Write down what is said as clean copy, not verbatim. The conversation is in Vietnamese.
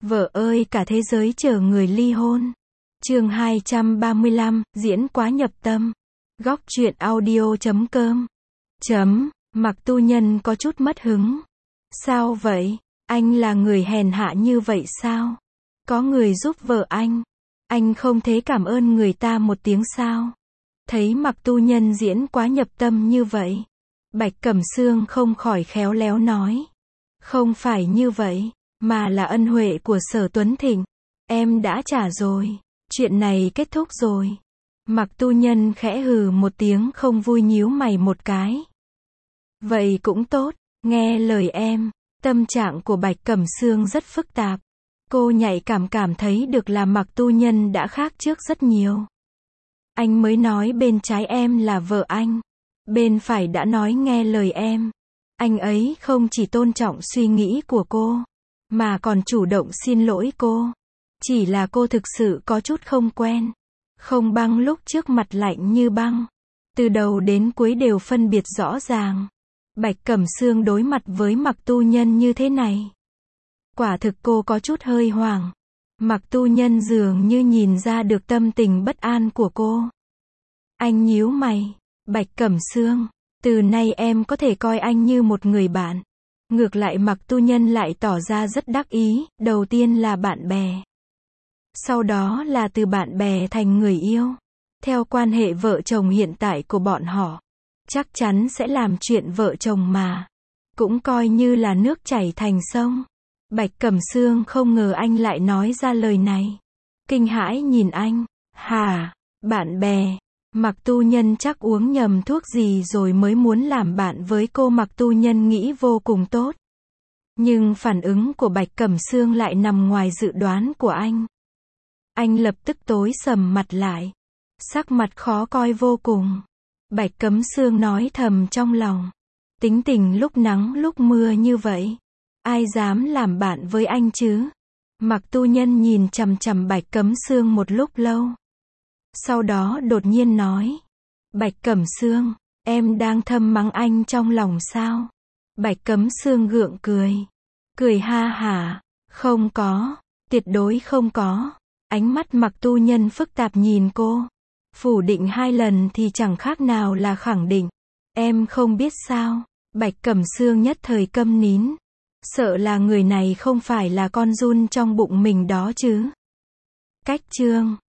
Vợ ơi cả thế giới chờ người ly hôn. Chương 235, diễn quá nhập tâm. Góc truyện audio.com. Mặc Tu Nhân có chút mất hứng. Sao vậy? Anh là người hèn hạ như vậy sao? Có người giúp vợ anh không thế cảm ơn người ta một tiếng sao? Thấy Mặc Tu Nhân diễn quá nhập tâm như vậy, Bạch Cẩm Sương không khỏi khéo léo nói. Không phải như vậy, mà là ân huệ của Sở Tuấn Thịnh. Em đã trả rồi. Chuyện này kết thúc rồi. Mặc Tu Nhân khẽ hừ một tiếng không vui nhíu mày một cái. Vậy cũng tốt, nghe lời em. Tâm trạng của Bạch Cẩm Sương rất phức tạp. Cô nhạy cảm thấy được là Mặc Tu Nhân đã khác trước rất nhiều. Anh mới nói bên trái em là vợ anh. Bên phải đã nói nghe lời em. Anh ấy không chỉ tôn trọng suy nghĩ của cô, mà còn chủ động xin lỗi cô. Chỉ là cô thực sự có chút không quen. Không băng lúc trước mặt lạnh như băng. Từ đầu đến cuối đều phân biệt rõ ràng. Bạch Cẩm Sương đối mặt với Mặc Tu Nhân như thế này. Quả thực cô có chút hơi hoảng. Mặc Tu Nhân dường như nhìn ra được tâm tình bất an của cô. Anh nhíu mày. Bạch Cẩm Sương, từ nay em có thể coi anh như một người bạn. Ngược lại Mặc Tu Nhân lại tỏ ra rất đắc ý, đầu tiên là bạn bè. Sau đó là từ bạn bè thành người yêu. Theo quan hệ vợ chồng hiện tại của bọn họ, chắc chắn sẽ làm chuyện vợ chồng mà. Cũng coi như là nước chảy thành sông. Bạch Cẩm Sương không ngờ anh lại nói ra lời này. Kinh hãi nhìn anh. Hả? Bạn bè? Mặc Tu Nhân chắc uống nhầm thuốc gì rồi mới muốn làm bạn với cô. Mặc Tu Nhân nghĩ vô cùng tốt. Nhưng phản ứng của Bạch Cẩm Sương lại nằm ngoài dự đoán của anh. Anh lập tức tối sầm mặt lại. Sắc mặt khó coi vô cùng. Bạch Cẩm Sương nói thầm trong lòng. Tính tình lúc nắng lúc mưa như vậy. Ai dám làm bạn với anh chứ? Mặc Tu Nhân nhìn chằm chằm Bạch Cẩm Sương một lúc lâu. Sau đó đột nhiên nói. Bạch Cẩm Sương, em đang thầm mắng anh trong lòng sao? Bạch Cẩm Sương gượng cười. Cười ha hả. Không có. Tuyệt đối không có. Ánh mắt Mặc Tu Nhân phức tạp nhìn cô. Phủ định 2 lần thì chẳng khác nào là khẳng định. Em không biết sao? Bạch Cẩm Sương nhất thời câm nín. Sợ là người này không phải là con giun trong bụng mình đó chứ. Cách chương